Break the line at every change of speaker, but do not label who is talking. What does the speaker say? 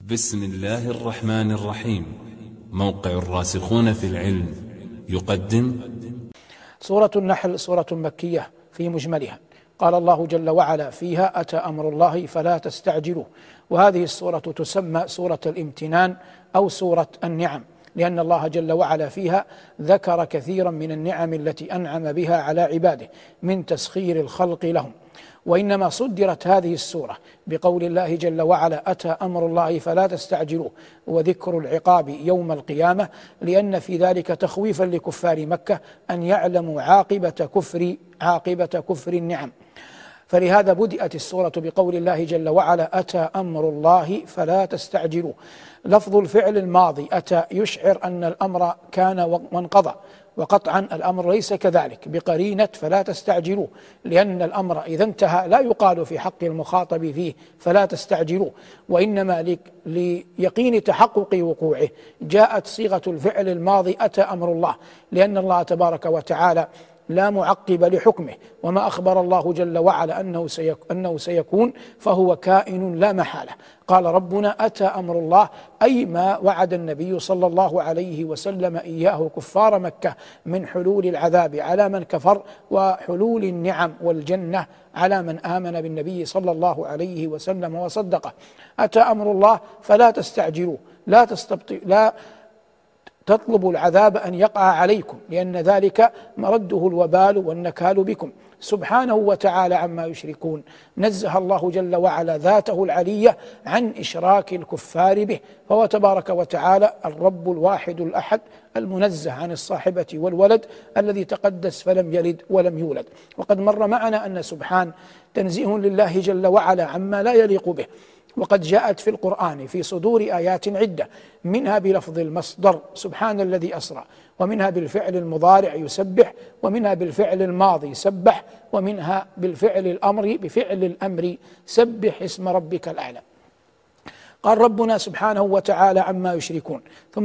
بسم الله الرحمن الرحيم. موقع الراسخون في العلم يقدم
سورة النحل سورة مكية في مجملها. قال الله جل وعلا فيها: أتى أمر الله فلا تستعجلوه. وهذه السورة تسمى سورة الامتنان أو سورة النعم، لأن الله جل وعلا فيها ذكر كثيرا من النعم التي أنعم بها على عباده من تسخير الخلق لهم. وإنما صدرت هذه السورة بقول الله جل وعلا: أتى أمر الله فلا تستعجلوه، وذكر العقاب يوم القيامة، لأن في ذلك تخويفا لكفار مكة أن يعلموا عاقبة كفر النعم. فلهذا بدأت السورة بقول الله جل وعلا: أتى أمر الله فلا تستعجلوه. لفظ الفعل الماضي أتى يشعر أن الأمر كان وانقضى، وقطعا الأمر ليس كذلك بقرينة فلا تستعجلوه، لأن الأمر إذا انتهى لا يقال في حق المخاطب فيه فلا تستعجلوه، وإنما ليقين تحقق وقوعه جاءت صيغة الفعل الماضي أتى أمر الله، لأن الله تبارك وتعالى لا معقب لحكمه، وما أخبر الله جل وعلا أنه سيكون فهو كائن لا محالة. قال ربنا: أتى أمر الله، أي ما وعد النبي صلى الله عليه وسلم إياه كفار مكة من حلول العذاب على من كفر، وحلول النعم والجنة على من آمن بالنبي صلى الله عليه وسلم وصدقه. أتى أمر الله فلا تستعجلوه، لا تطلبوا العذاب أن يقع عليكم، لأن ذلك مرده الوبال والنكال بكم سبحانه وتعالى عما يشركون. نزه الله جل وعلا ذاته العلية عن إشراك الكفار به، فهو تبارك وتعالى الرب الواحد الأحد المنزه عن الصاحبة والولد، الذي تقدس فلم يلد ولم يولد. وقد مر معنا أن سبحان تنزيه لله جل وعلا عما لا يليق به، وقد جاءت في القرآن في صدور آيات عدة، منها بلفظ المصدر سبحان الذي أسرى، ومنها بالفعل المضارع يسبح، ومنها بالفعل الماضي سبح، ومنها بالفعل الأمر بفعل الأمر سبح اسم ربك الأعلى. قال ربنا سبحانه وتعالى عما يشركون. ثم